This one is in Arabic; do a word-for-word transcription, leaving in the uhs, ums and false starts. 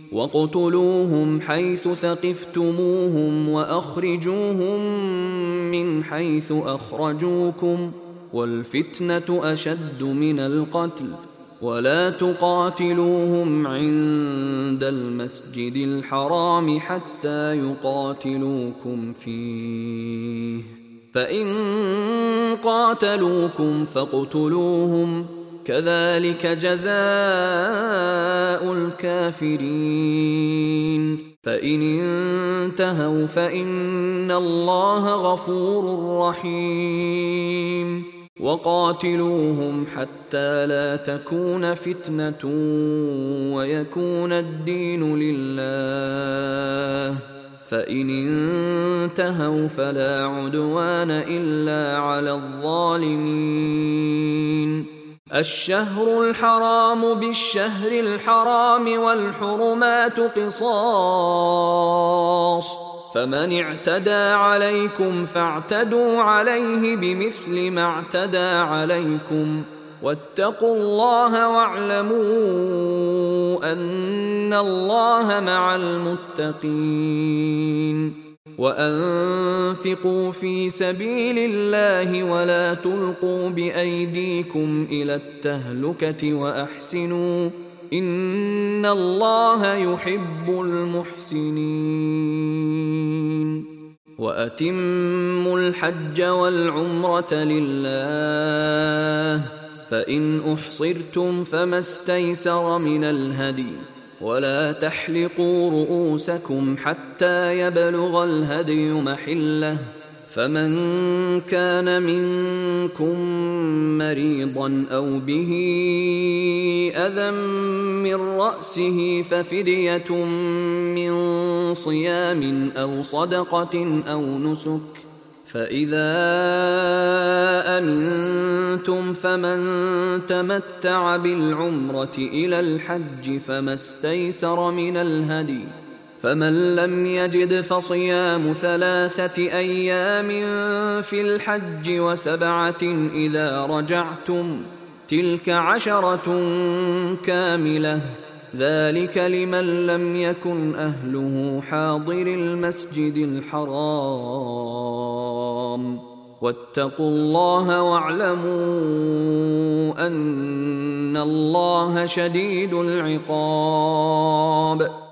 واقتلوهم حيث ثقفتموهم وأخرجوهم من حيث أخرجوكم والفتنة أشد من القتل ولا تقاتلوهم عند المسجد الحرام حتى يقاتلوكم فيه فإن قاتلوكم فاقتلوهم كذلك جزاء الكافرين فإن انتهوا فإن الله غفور رحيم وقاتلوهم حتى لا تكون فتنة ويكون الدين لله فإن انتهوا فلا عدوان إلا على الظالمين الشهر الحرام بالشهر الحرام والحرمات قصاص فمن اعتدى عليكم فاعتدوا عليه بمثل ما اعتدى عليكم واتقوا الله واعلموا أن الله مع المتقين وأنفقوا في سبيل الله ولا تلقوا بأيديكم إلى التهلكة وأحسنوا إن الله يحب المحسنين وأتموا الحج والعمرة لله فإن أحصرتم فما استيسر من الهدي ولا تحلقوا رؤوسكم حتى يبلغ الهدي محله فمن كان منكم مريضا أو به أذى من رأسه ففدية من صيام أو صدقة أو نسك فإذا أمنتم فمن تمتع بالعمرة إلى الحج فما استيسر من الهدي فمن لم يجد فصيام ثلاثة أيام في الحج وسبعة إذا رجعتم تلك عشرة كاملة ذلك لمن لم يكن أهله حاضر المسجد الحرام واتقوا الله واعلموا أن الله شديد العقاب